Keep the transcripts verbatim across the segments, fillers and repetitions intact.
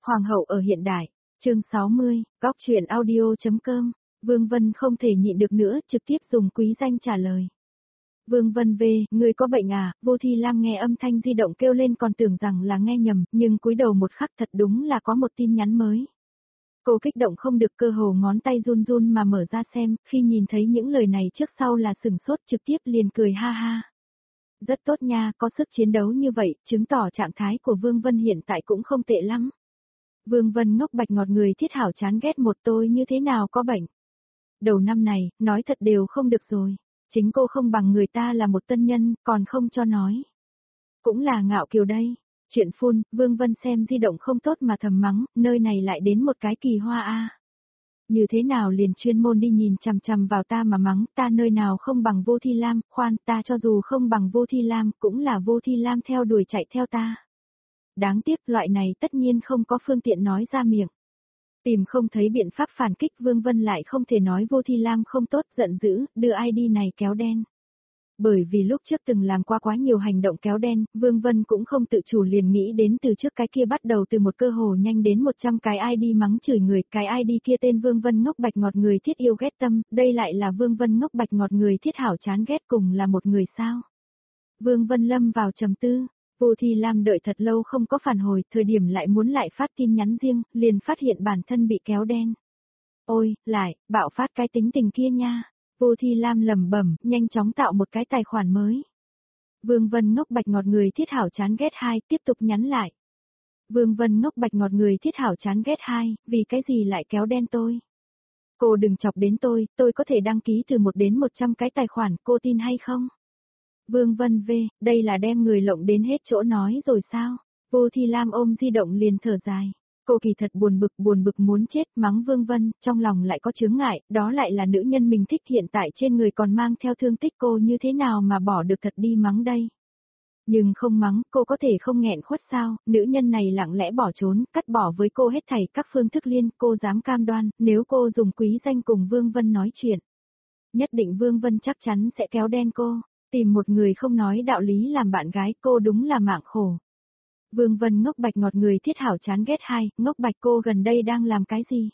Hoàng hậu ở hiện đại, chương sáu mươi, góc truyện audio.com, Vương Vân không thể nhịn được nữa, trực tiếp dùng quý danh trả lời. Vương Vân về, người có bệnh à? Vô Thi Lam nghe âm thanh di động kêu lên còn tưởng rằng là nghe nhầm, nhưng cúi đầu một khắc thật đúng là có một tin nhắn mới. Cô kích động không được, cơ hồ ngón tay run run mà mở ra xem, khi nhìn thấy những lời này trước sau là sừng sốt, trực tiếp liền cười ha ha. Rất tốt nha, có sức chiến đấu như vậy, chứng tỏ trạng thái của Vương Vân hiện tại cũng không tệ lắm. Vương Vân ngốc bạch ngọt người thiết hảo chán ghét một tôi như thế nào có bệnh. Đầu năm này, nói thật đều không được rồi. Chính cô không bằng người ta là một tân nhân, còn không cho nói. Cũng là ngạo kiều đây. Chuyện phun, Vương Vân xem di động không tốt mà thầm mắng, nơi này lại đến một cái kỳ hoa a. Như thế nào liền chuyên môn đi nhìn chằm chằm vào ta mà mắng, ta nơi nào không bằng Vô Thi Lam, khoan, ta cho dù không bằng Vô Thi Lam, cũng là Vô Thi Lam theo đuổi chạy theo ta. Đáng tiếc loại này tất nhiên không có phương tiện nói ra miệng. Tìm không thấy biện pháp phản kích, Vương Vân lại không thể nói Vô Thi Lam không tốt, giận dữ, đưa i đê này kéo đen. Bởi vì lúc trước từng làm qua quá nhiều hành động kéo đen, Vương Vân cũng không tự chủ liền nghĩ đến từ trước cái kia bắt đầu từ một cơ hồ nhanh đến một trăm cái i đê mắng chửi người, cái i đê kia tên Vương Vân ngốc bạch ngọt người thiết yêu ghét tâm, đây lại là Vương Vân ngốc bạch ngọt người thiết hảo chán ghét cùng là một người sao. Vương Vân lâm vào trầm tư. Vô Thi Lam đợi thật lâu không có phản hồi, thời điểm lại muốn lại phát tin nhắn riêng, liền phát hiện bản thân bị kéo đen. Ôi, lại, bạo phát cái tính tình kia nha. Vô Thi Lam lẩm bẩm, nhanh chóng tạo một cái tài khoản mới. Vương Vân ngốc bạch ngọt người thiết hảo chán ghét hai, tiếp tục nhắn lại. Vương Vân ngốc bạch ngọt người thiết hảo chán ghét hai, vì cái gì lại kéo đen tôi? Cô đừng chọc đến tôi, tôi có thể đăng ký từ một đến một trăm cái tài khoản, cô tin hay không? Vương Vân về, đây là đem người lộng đến hết chỗ nói rồi sao? Vô Thi Lam ôm di động liền thở dài. Cô kỳ thật buồn bực buồn bực muốn chết, mắng Vương Vân, trong lòng lại có chướng ngại, đó lại là nữ nhân mình thích, hiện tại trên người còn mang theo thương tích, cô như thế nào mà bỏ được thật đi mắng đây? Nhưng không mắng, cô có thể không nghẹn khuất sao? Nữ nhân này lặng lẽ bỏ trốn, cắt bỏ với cô hết thảy các phương thức liên, cô dám cam đoan, nếu cô dùng quý danh cùng Vương Vân nói chuyện, nhất định Vương Vân chắc chắn sẽ kéo đen cô. Tìm một người không nói đạo lý làm bạn gái, cô đúng là mạng khổ. Vương Vân ngốc bạch ngọt người thiết hảo chán ghét hai, ngốc bạch cô gần đây đang làm cái gì?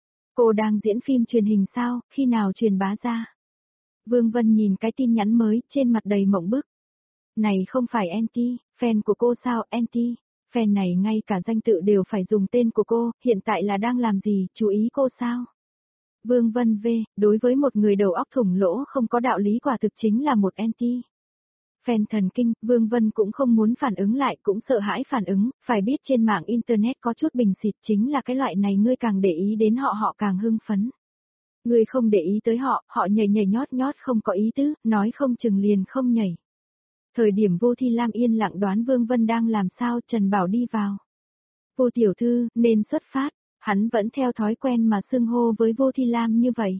Cô đang diễn phim truyền hình sao, khi nào truyền bá ra? Vương Vân nhìn cái tin nhắn mới, trên mặt đầy mộng bức. Này không phải anti, fan của cô sao, anti? Fan này ngay cả danh tự đều phải dùng tên của cô, hiện tại là đang làm gì, chú ý cô sao? Vương Vân V, đối với một người đầu óc thủng lỗ không có đạo lý quả thực chính là một anti. Fan thần kinh, Vương Vân cũng không muốn phản ứng lại, cũng sợ hãi phản ứng, phải biết trên mạng internet có chút bình xịt, chính là cái loại này ngươi càng để ý đến họ họ càng hưng phấn. Ngươi không để ý tới họ, họ nhảy nhảy nhót nhót không có ý tứ, nói không chừng liền không nhảy. Thời điểm Vô Thi Lam yên lặng đoán Vương Vân đang làm sao, Trần Bảo đi vào. Vô tiểu thư, nên xuất phát. Hắn vẫn theo thói quen mà xưng hô với Vô Thi Lam như vậy.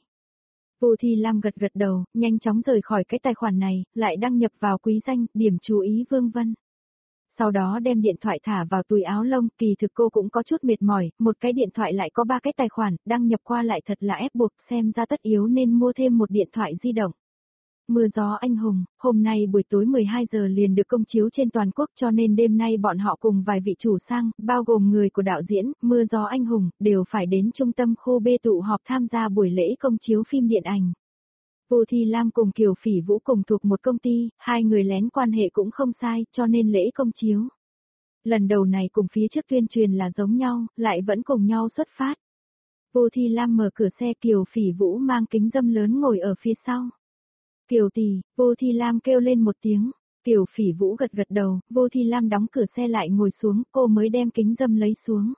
Vô Thi Lam gật gật đầu, nhanh chóng rời khỏi cái tài khoản này, lại đăng nhập vào quý danh, điểm chú ý Vương Vân. Sau đó đem điện thoại thả vào túi áo lông, kỳ thực cô cũng có chút mệt mỏi, một cái điện thoại lại có ba cái tài khoản, đăng nhập qua lại thật là ép buộc, xem ra tất yếu nên mua thêm một điện thoại di động. Mưa gió anh hùng, hôm nay buổi tối mười hai giờ liền được công chiếu trên toàn quốc cho nên đêm nay bọn họ cùng vài vị chủ sang, bao gồm người của đạo diễn, Mưa gió anh hùng, đều phải đến trung tâm khu B tụ họp tham gia buổi lễ công chiếu phim điện ảnh. Vô Thi Lam cùng Kiều Phỉ Vũ cùng thuộc một công ty, hai người lén quan hệ cũng không sai, cho nên lễ công chiếu. Lần đầu này cùng phía trước tuyên truyền là giống nhau, lại vẫn cùng nhau xuất phát. Vô Thi Lam mở cửa xe, Kiều Phỉ Vũ mang kính dâm lớn ngồi ở phía sau. Kiều tỷ, Vô Thi Lam kêu lên một tiếng, Kiều Phỉ Vũ gật gật đầu, Vô Thi Lam đóng cửa xe lại ngồi xuống, cô mới đem kính dâm lấy xuống.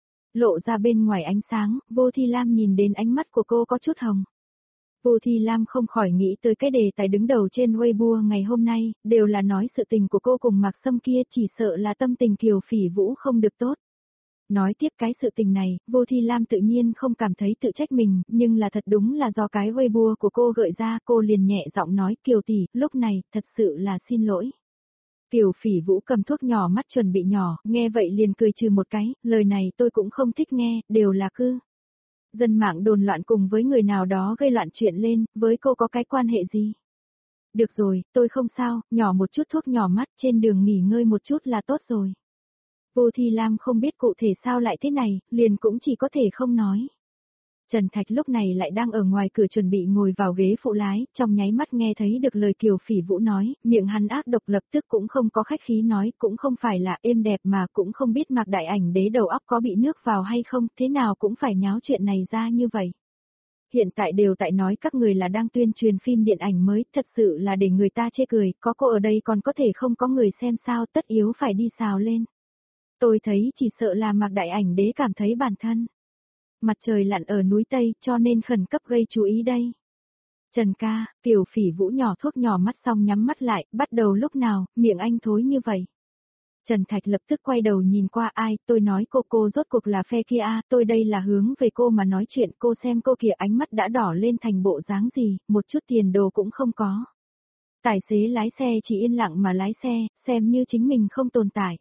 Lộ ra bên ngoài ánh sáng, Vô Thi Lam nhìn đến ánh mắt của cô có chút hồng. Vô Thi Lam không khỏi nghĩ tới cái đề tài đứng đầu trên Weibo ngày hôm nay, đều là nói sự tình của cô cùng Mạc Sâm kia, chỉ sợ là tâm tình Kiều Phỉ Vũ không được tốt. Nói tiếp cái sự tình này, Vô Thi Lam tự nhiên không cảm thấy tự trách mình, nhưng là thật đúng là do cái Weibo của cô gợi ra, cô liền nhẹ giọng nói, Kiều tỷ, lúc này, thật sự là xin lỗi. Kiều Phỉ Vũ cầm thuốc nhỏ mắt chuẩn bị nhỏ, nghe vậy liền cười trừ một cái, lời này tôi cũng không thích nghe, đều là cư. Dân mạng đồn loạn cùng với người nào đó gây loạn chuyện lên, với cô có cái quan hệ gì? Được rồi, tôi không sao, nhỏ một chút thuốc nhỏ mắt trên đường nghỉ ngơi một chút là tốt rồi. Vô Thi Lam không biết cụ thể sao lại thế này, liền cũng chỉ có thể không nói. Trần Thạch lúc này lại đang ở ngoài cửa chuẩn bị ngồi vào ghế phụ lái, trong nháy mắt nghe thấy được lời Kiều Phỉ Vũ nói, miệng hắn ác độc lập tức cũng không có khách khí nói, cũng không phải là êm đẹp mà cũng không biết Mạc Đại Ảnh Đế đầu óc có bị nước vào hay không, thế nào cũng phải nháo chuyện này ra như vậy. Hiện tại đều tại nói các người là đang tuyên truyền phim điện ảnh mới, thật sự là để người ta chê cười, có cô ở đây còn có thể không có người xem sao, tất yếu phải đi xào lên. Tôi thấy chỉ sợ là Mạc Đại Ảnh Đế cảm thấy bản thân. Mặt trời lặn ở núi Tây cho nên khẩn cấp gây chú ý đây. Trần ca, Kiều Phỉ Vũ nhỏ thuốc nhỏ mắt xong nhắm mắt lại, bắt đầu lúc nào, miệng anh thối như vậy. Trần Thạch lập tức quay đầu nhìn qua ai, tôi nói cô cô rốt cuộc là phe kia à, tôi đây là hướng về cô mà nói chuyện, cô xem cô kìa ánh mắt đã đỏ lên thành bộ dáng gì, một chút tiền đồ cũng không có. Tài xế lái xe chỉ yên lặng mà lái xe, xem như chính mình không tồn tại.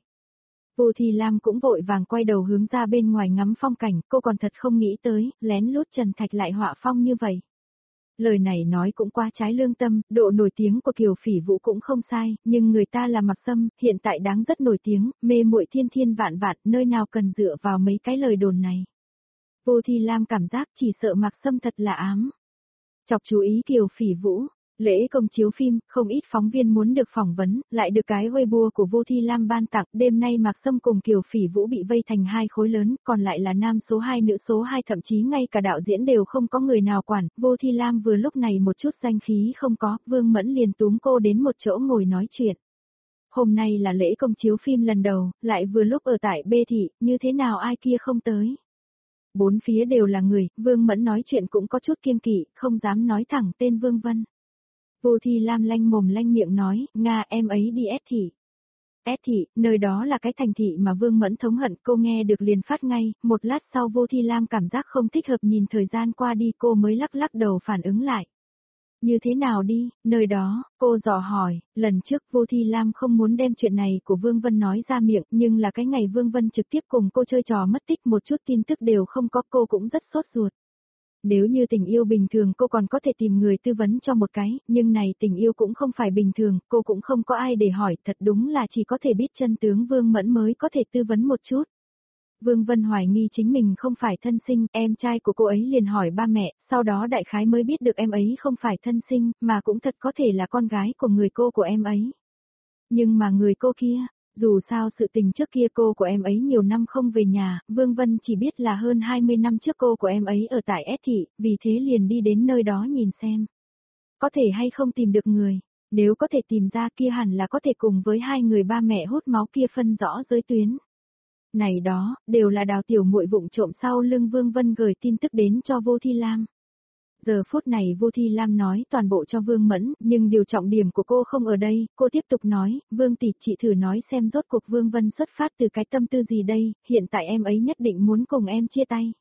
Vô Thi Lam cũng vội vàng quay đầu hướng ra bên ngoài ngắm phong cảnh, cô còn thật không nghĩ tới, lén lút Trần Thạch lại họa phong như vậy. Lời này nói cũng quá trái lương tâm, độ nổi tiếng của Kiều Phỉ Vũ cũng không sai, nhưng người ta là Mạc Sâm, hiện tại đáng rất nổi tiếng, mê muội thiên thiên vạn vạn, nơi nào cần dựa vào mấy cái lời đồn này. Vô Thi Lam cảm giác chỉ sợ Mạc Sâm thật là ám. Chọc chú ý Kiều Phỉ Vũ. Lễ công chiếu phim, không ít phóng viên muốn được phỏng vấn, lại được cái Weibo của Vô Thi Lam ban tặng, đêm nay Mạc Sâm cùng Kiều Phỉ Vũ bị vây thành hai khối lớn, còn lại là nam số hai nữ số hai, thậm chí ngay cả đạo diễn đều không có người nào quản, Vô Thi Lam vừa lúc này một chút danh khí không có, Vương Mẫn liền túm cô đến một chỗ ngồi nói chuyện. Hôm nay là lễ công chiếu phim lần đầu, lại vừa lúc ở tại B thị, như thế nào ai kia không tới. Bốn phía đều là người, Vương Mẫn nói chuyện cũng có chút kiêng kỵ, không dám nói thẳng tên Vương Vân. Vô Thi Lam lanh mồm lanh miệng nói, Nga em ấy đi S thị. S thị, nơi đó là cái thành thị mà Vương Mẫn thống hận, cô nghe được liền phát ngay, một lát sau Vô Thi Lam cảm giác không thích hợp, nhìn thời gian qua đi cô mới lắc lắc đầu phản ứng lại. Như thế nào đi, nơi đó, cô dò hỏi, lần trước Vô Thi Lam không muốn đem chuyện này của Vương Vân nói ra miệng, nhưng là cái ngày Vương Vân trực tiếp cùng cô chơi trò mất tích một chút tin tức đều không có, cô cũng rất sốt ruột. Nếu như tình yêu bình thường cô còn có thể tìm người tư vấn cho một cái, nhưng này tình yêu cũng không phải bình thường, cô cũng không có ai để hỏi, thật đúng là chỉ có thể biết chân tướng Vương Mẫn mới có thể tư vấn một chút. Vương Vân hoài nghi chính mình không phải thân sinh, em trai của cô ấy liền hỏi ba mẹ, sau đó đại khái mới biết được em ấy không phải thân sinh, mà cũng thật có thể là con gái của người cô của em ấy. Nhưng mà người cô kia, dù sao sự tình trước kia cô của em ấy nhiều năm không về nhà, Vương Vân chỉ biết là hơn hai mươi năm trước cô của em ấy ở tại S thị, vì thế liền đi đến nơi đó nhìn xem. Có thể hay không tìm được người, nếu có thể tìm ra kia hẳn là có thể cùng với hai người ba mẹ hút máu kia phân rõ giới tuyến. Này đó, đều là Đào tiểu muội vụng trộm sau lưng Vương Vân gửi tin tức đến cho Vô Thi Lam. Giờ phút này Vô Thi Lam nói toàn bộ cho Vương Mẫn, nhưng điều trọng điểm của cô không ở đây, cô tiếp tục nói, Vương tỷ, chị thử nói xem rốt cuộc Vương Vân xuất phát từ cái tâm tư gì đây, hiện tại em ấy nhất định muốn cùng em chia tay.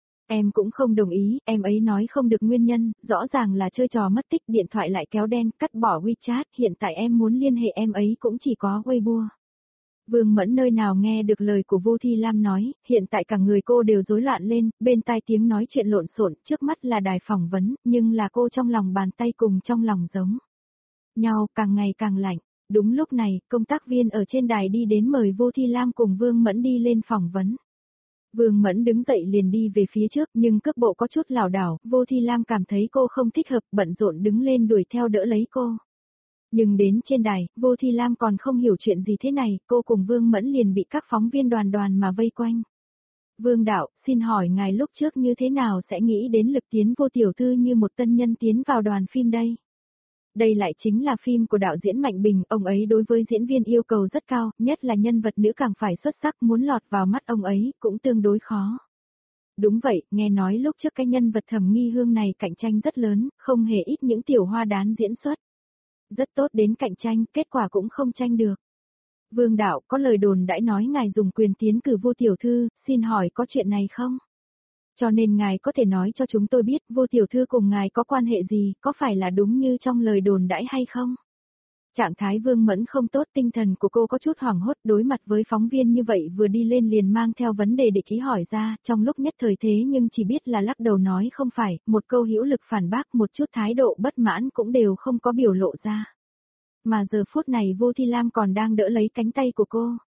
Em cũng không đồng ý, em ấy nói không được nguyên nhân, rõ ràng là chơi trò mất tích, điện thoại lại kéo đen, cắt bỏ WeChat, hiện tại em muốn liên hệ em ấy cũng chỉ có Weibo. Vương Mẫn nơi nào nghe được lời của Vô Thi Lam nói, hiện tại cả người cô đều rối loạn lên, bên tai tiếng nói chuyện lộn xộn, trước mắt là đài phỏng vấn, nhưng là cô trong lòng bàn tay cùng trong lòng giống nhau, càng ngày càng lạnh. Đúng lúc này, công tác viên ở trên đài đi đến mời Vô Thi Lam cùng Vương Mẫn đi lên phỏng vấn. Vương Mẫn đứng dậy liền đi về phía trước, nhưng cước bộ có chút lảo đảo, Vô Thi Lam cảm thấy cô không thích hợp, bận rộn đứng lên đuổi theo đỡ lấy cô. Nhưng đến trên đài, Vô Thi Lam còn không hiểu chuyện gì thế này, cô cùng Vương Mẫn liền bị các phóng viên đoàn đoàn mà vây quanh. Vương đạo, xin hỏi ngài lúc trước như thế nào sẽ nghĩ đến Lực Tiến Vô tiểu thư như một tân nhân tiến vào đoàn phim đây? Đây lại chính là phim của đạo diễn Mạnh Bình, ông ấy đối với diễn viên yêu cầu rất cao, nhất là nhân vật nữ càng phải xuất sắc, muốn lọt vào mắt ông ấy cũng tương đối khó. Đúng vậy, nghe nói lúc trước cái nhân vật Thẩm Nghi Hương này cạnh tranh rất lớn, không hề ít những tiểu hoa đán diễn xuất. Rất tốt đến cạnh tranh, kết quả cũng không tranh được. Vương đạo, có lời đồn đãi nói ngài dùng quyền tiến cử Vô tiểu thư, xin hỏi có chuyện này không? Cho nên ngài có thể nói cho chúng tôi biết Vô tiểu thư cùng ngài có quan hệ gì, có phải là đúng như trong lời đồn đãi hay không? Trạng thái Vương Mẫn không tốt, tinh thần của cô có chút hoảng hốt, đối mặt với phóng viên như vậy vừa đi lên liền mang theo vấn đề để ký hỏi ra, trong lúc nhất thời thế nhưng chỉ biết là lắc đầu nói không phải, một câu hữu lực phản bác, một chút thái độ bất mãn cũng đều không có biểu lộ ra. Mà giờ phút này Vô Thi Lam còn đang đỡ lấy cánh tay của cô.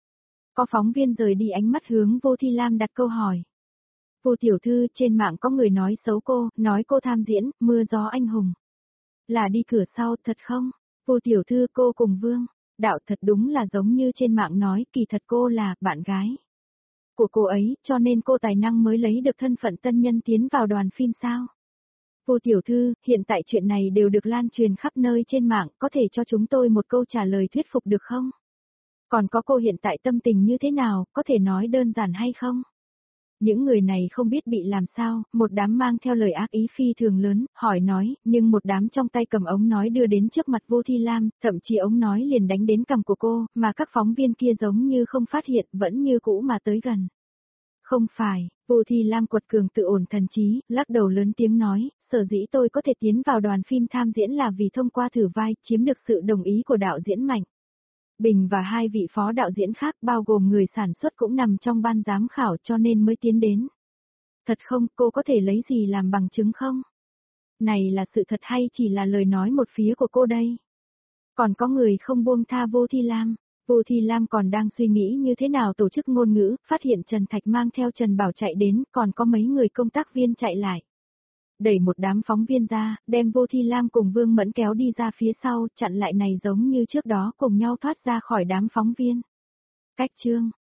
Có phóng viên rời đi ánh mắt hướng Vô Thi Lam đặt câu hỏi. Vô tiểu thư, trên mạng có người nói xấu cô, nói cô tham diễn, mưa gió anh hùng. Là đi cửa sau, thật không? Vô tiểu thư, cô cùng Vương Đạo thật đúng là giống như trên mạng nói, kỳ thật cô là bạn gái của cô ấy, cho nên cô tài năng mới lấy được thân phận tân nhân tiến vào đoàn phim sao? Vô tiểu thư, hiện tại chuyện này đều được lan truyền khắp nơi trên mạng, có thể cho chúng tôi một câu trả lời thuyết phục được không? Còn có cô hiện tại tâm tình như thế nào, có thể nói đơn giản hay không? Những người này không biết bị làm sao, một đám mang theo lời ác ý phi thường lớn, hỏi nói, nhưng một đám trong tay cầm ống nói đưa đến trước mặt Vô Thi Lam, thậm chí ống nói liền đánh đến cằm của cô, mà các phóng viên kia giống như không phát hiện, vẫn như cũ mà tới gần. Không phải, Vô Thi Lam quật cường tự ổn thần trí, lắc đầu lớn tiếng nói, sở dĩ tôi có thể tiến vào đoàn phim tham diễn là vì thông qua thử vai, chiếm được sự đồng ý của đạo diễn Mạnh Bình và hai vị phó đạo diễn khác bao gồm người sản xuất cũng nằm trong ban giám khảo cho nên mới tiến đến. Thật không, cô có thể lấy gì làm bằng chứng không? Này là sự thật hay chỉ là lời nói một phía của cô đây? Còn có người không buông tha Vô Thi Lam. Vô Thi Lam còn đang suy nghĩ như thế nào tổ chức ngôn ngữ, phát hiện Trần Thạch mang theo Trần Bảo chạy đến, còn có mấy người công tác viên chạy lại. Đẩy một đám phóng viên ra, đem Vô Thi Lam cùng Vương Mẫn kéo đi ra phía sau, chặn lại này giống như trước đó cùng nhau thoát ra khỏi đám phóng viên. Cách chương